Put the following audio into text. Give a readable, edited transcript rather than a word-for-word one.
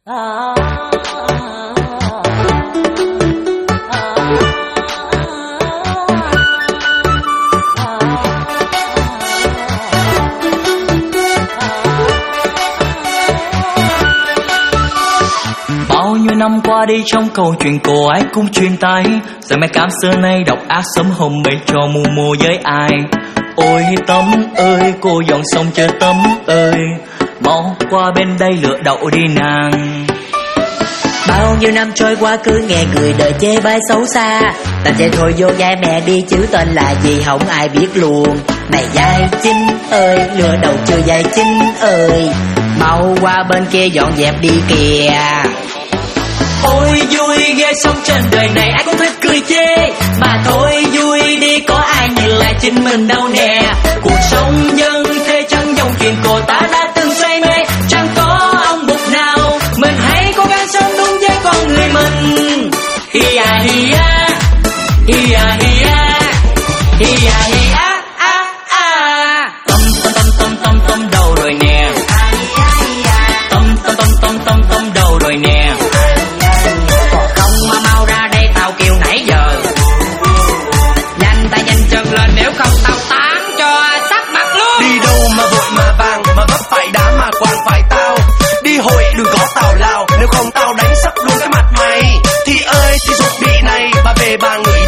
Bao nhiêu năm qua đi trong câu chuyện cô ấy cũng truyền tay, giờ mẹ cảm xưa nay độc ác sớm hôm mây cho mù mù với ai. Ôi Tấm ơi, cô dọn sông chờ Tấm ơi, mau qua bên đây lựa đậu đi nàng. Bao nhiêu năm trôi qua cứ nghe người đời chê bai xấu xa, ta chê thôi vô vai mẹ đi chứ tên là gì không ai biết luôn. Này vai Chinh ơi, lừa đầu chưa vai Chinh ơi, mau qua bên kia dọn dẹp đi kìa. Ôi vui ghê, sống trên đời này ai cũng thích cười chê, mà thôi vui đi có ai như là chính mình đâu nè. Cuộc sống nhân thế chẳng dòng chuyện cô ta đã từng say mê, chẳng có ông bụt nào, mình hãy cố gắng sống đúng với con người mình. Hi à hi a, hi à hi a, hi à hi a a a. Tâm đầu rồi nè, tâm đầu rồi nè. Không mà mau ra đây tao kêu nãy giờ, nhanh tay nhanh chân lên nếu không tao tán cho sắc mặt luôn. Đi đâu mà vội mà vàng, mà vấp phải đá mà quàng phải tao. Đi hội đừng có tào lao, nếu không tao đánh sắp luôn cái mặt mày. Thì ơi thì dục bị này, bà về bà ngửi